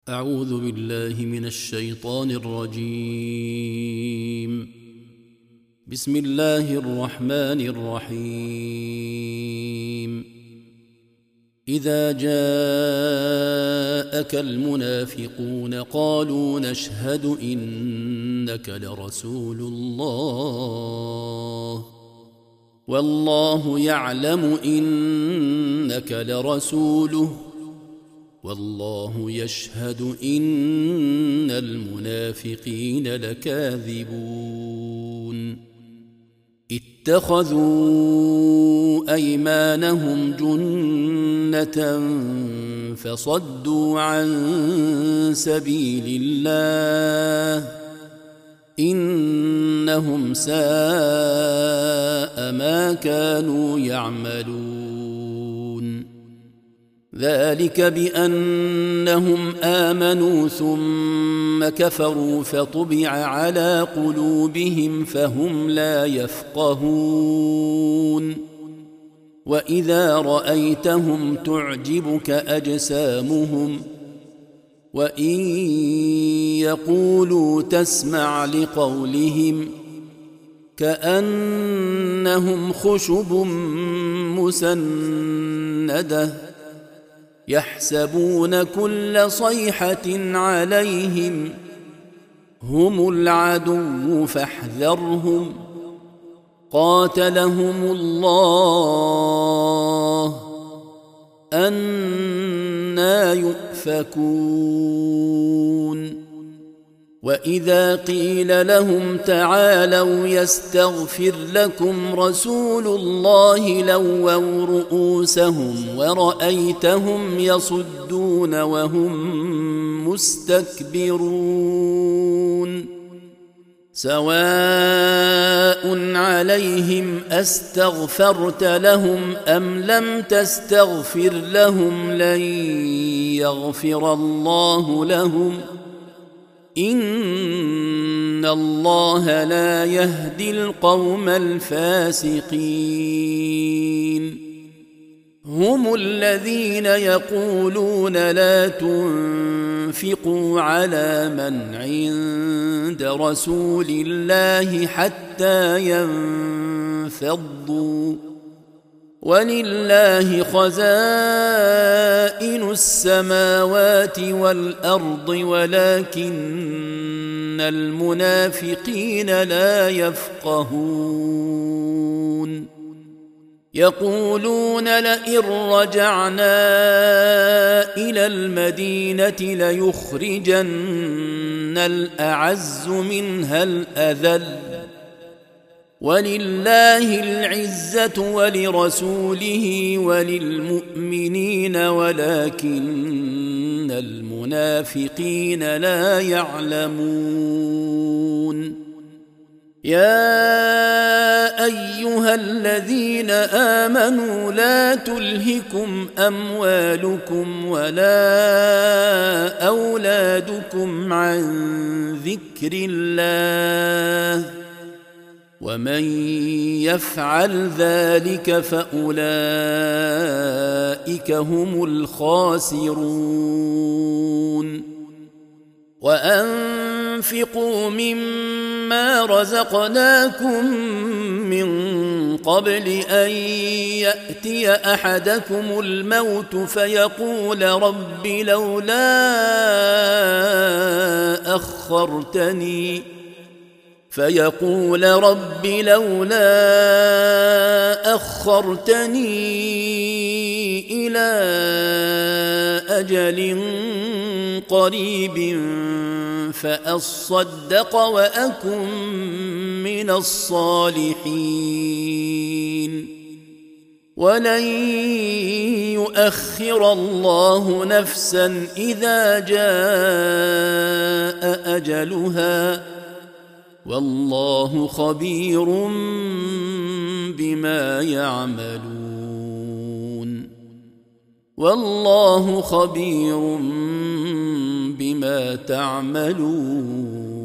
أعوذ بالله من الشيطان الرجيم. بسم الله الرحمن الرحيم. إذا جاءك المنافقون قالوا نشهد إنك لرسول الله والله يعلم إنك لرسوله والله يشهد إن المنافقين لكاذبون. اتخذوا أيمانهم جنة فصدوا عن سبيل الله إنهم ساء ما كانوا يعملون. ذلك بأنهم آمنوا ثم كفروا فطبع على قلوبهم فهم لا يفقهون. وإذا رأيتهم تعجبك أجسامهم وإن يقولوا تسمع لقولهم كأنهم خشب مسندة يحسبون كل صيحة عليهم هم العدو فاحذرهم قاتلهم الله أنى يؤفكون. وإذا قيل لهم تعالوا يستغفر لكم رسول الله لووا رؤوسهم ورأيتهم يصدون وهم مستكبرون. سواء عليهم أستغفرت لهم أم لم تستغفر لهم لن يغفر الله لهم إن الله لا يهدي القوم الفاسقين. هم الذين يقولون لا تنفقوا على من عند رسول الله حتى ينفضوا ولله خزائن السماوات والأرض ولكن المنافقين لا يفقهون. يقولون لئن رجعنا إلى المدينة ليخرجن الأعز منها الأذل ولله العزة ولرسوله وللمؤمنين ولكن المنافقين لا يعلمون. يا أيها الذين آمنوا لا تلهكم أموالكم ولا أولادكم عن ذكر الله ومن يفعل ذلك فأولئك هم الخاسرون. وأنفقوا مما رزقناكم من قبل أن يأتي أحدكم الموت فيقول رب لولا أخرتني إلى أجل قريب فأصدق وأكن من الصالحين ولن يؤخر الله نفسا إذا جاء أجلها والله خبير بما يعملون. والله خبير بما تعملون.